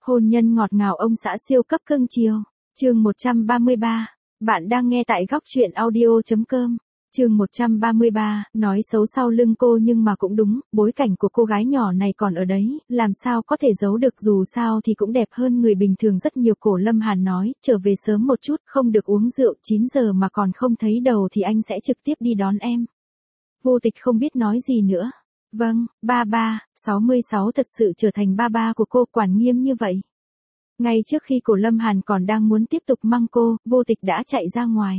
Hôn nhân ngọt ngào ông xã siêu cấp cưng chiều. Chương 133. Bạn đang nghe tại góc truyện audio.com. Chương 133, nói xấu sau lưng cô nhưng mà cũng đúng, bối cảnh của cô gái nhỏ này còn ở đấy, làm sao có thể giấu được, dù sao thì cũng đẹp hơn người bình thường rất nhiều. Cổ Lâm Hàn nói, trở về sớm một chút, không được uống rượu, 9 giờ mà còn không thấy đầu thì anh sẽ trực tiếp đi đón em. Vô Tịch không biết nói gì nữa. Vâng, ba ba, 66 thật sự trở thành ba ba của cô, quản nghiêm như vậy. Ngay trước khi Cổ Lâm Hàn còn đang muốn tiếp tục mang cô, Vô Tịch đã chạy ra ngoài.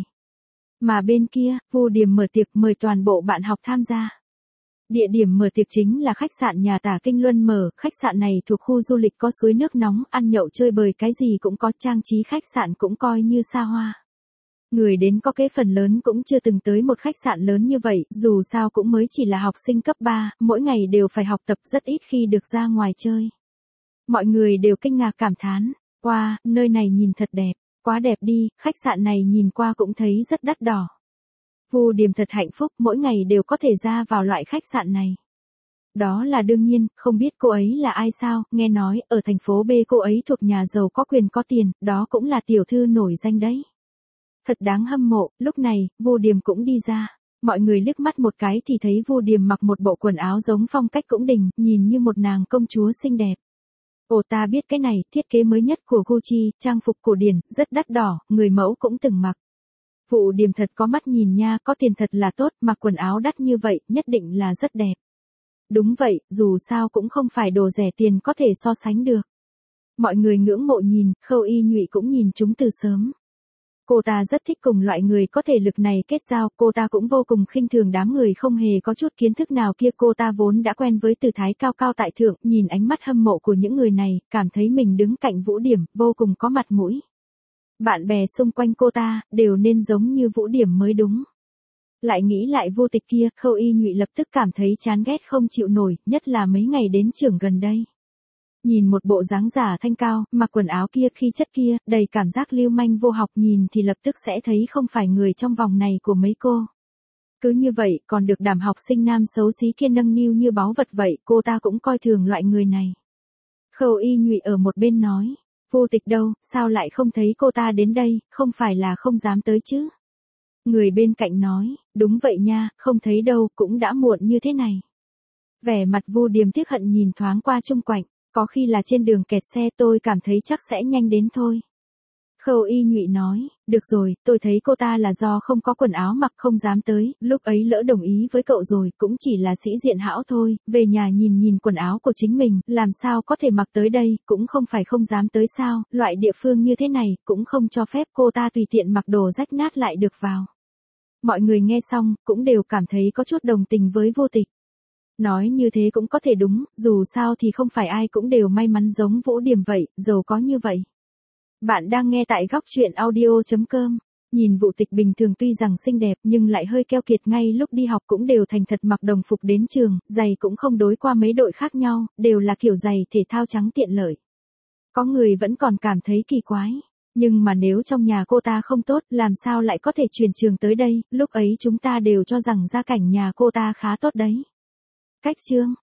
Mà bên kia, Vu Điềm mở tiệc mời toàn bộ bạn học tham gia. Địa điểm mở tiệc chính là khách sạn nhà Tả Kinh Luân mở, khách sạn này thuộc khu du lịch có suối nước nóng, ăn nhậu chơi bời cái gì cũng có, trang trí khách sạn cũng coi như xa hoa. Người đến có cái phần lớn cũng chưa từng tới một khách sạn lớn như vậy, dù sao cũng mới chỉ là học sinh cấp 3, mỗi ngày đều phải học tập, rất ít khi được ra ngoài chơi. Mọi người đều kinh ngạc cảm thán, wow, nơi này nhìn thật đẹp. Quá đẹp đi, khách sạn này nhìn qua cũng thấy rất đắt đỏ. Vu Điềm thật hạnh phúc, mỗi ngày đều có thể ra vào loại khách sạn này. Đó là đương nhiên, không biết cô ấy là ai sao, nghe nói, ở thành phố B cô ấy thuộc nhà giàu có quyền có tiền, đó cũng là tiểu thư nổi danh đấy. Thật đáng hâm mộ, lúc này, Vu Điềm cũng đi ra. Mọi người liếc mắt một cái thì thấy Vu Điềm mặc một bộ quần áo giống phong cách cũng đình, nhìn như một nàng công chúa xinh đẹp. Ồ, ta biết cái này, thiết kế mới nhất của Gucci, trang phục cổ điển, rất đắt đỏ, người mẫu cũng từng mặc. Vu Điềm thật có mắt nhìn nha, có tiền thật là tốt, mặc quần áo đắt như vậy, nhất định là rất đẹp. Đúng vậy, dù sao cũng không phải đồ rẻ tiền có thể so sánh được. Mọi người ngưỡng mộ nhìn, Khâu Y Nhụy cũng nhìn chúng từ sớm. Cô ta rất thích cùng loại người có thể lực này kết giao, cô ta cũng vô cùng khinh thường đám người không hề có chút kiến thức nào kia, cô ta vốn đã quen với tư thái cao cao tại thượng, nhìn ánh mắt hâm mộ của những người này, cảm thấy mình đứng cạnh Vũ Điểm, vô cùng có mặt mũi. Bạn bè xung quanh cô ta, đều nên giống như Vũ Điểm mới đúng. Lại nghĩ lại Vô Tịch kia, Khâu Y Nhụy lập tức cảm thấy chán ghét không chịu nổi, nhất là mấy ngày đến trường gần đây. Nhìn một bộ dáng giả thanh cao, mặc quần áo kia khí chất kia, đầy cảm giác lưu manh vô học, nhìn thì lập tức sẽ thấy không phải người trong vòng này của mấy cô. Cứ như vậy, còn được đám học sinh nam xấu xí kia nâng niu như báu vật vậy, cô ta cũng coi thường loại người này. Khâu Y Nhụy ở một bên nói, Vô Tịch đâu, sao lại không thấy cô ta đến đây, không phải là không dám tới chứ? Người bên cạnh nói, đúng vậy nha, không thấy đâu, cũng đã muộn như thế này. Vẻ mặt Vu Điềm tiếc hận nhìn thoáng qua chung quanh. Có khi là trên đường kẹt xe, tôi cảm thấy chắc sẽ nhanh đến thôi. Khâu Y Nhụy nói, được rồi, tôi thấy cô ta là do không có quần áo mặc không dám tới, lúc ấy lỡ đồng ý với cậu rồi, cũng chỉ là sĩ diện hão thôi, về nhà nhìn nhìn quần áo của chính mình, làm sao có thể mặc tới đây, cũng không phải không dám tới sao, loại địa phương như thế này, cũng không cho phép cô ta tùy tiện mặc đồ rách nát lại được vào. Mọi người nghe xong, cũng đều cảm thấy có chút đồng tình với Vô Tịch. Nói như thế cũng có thể đúng, dù sao thì không phải ai cũng đều may mắn giống Vũ Điềm vậy, giàu có như vậy. Bạn đang nghe tại góc truyện audio.com. Nhìn Vu Tịch bình thường tuy rằng xinh đẹp nhưng lại hơi keo kiệt, ngay lúc đi học cũng đều thành thật mặc đồng phục đến trường, giày cũng không đối qua mấy đội khác nhau, đều là kiểu giày thể thao trắng tiện lợi. Có người vẫn còn cảm thấy kỳ quái. Nhưng mà nếu trong nhà cô ta không tốt, làm sao lại có thể chuyển trường tới đây, lúc ấy chúng ta đều cho rằng gia cảnh nhà cô ta khá tốt đấy. Cách chương,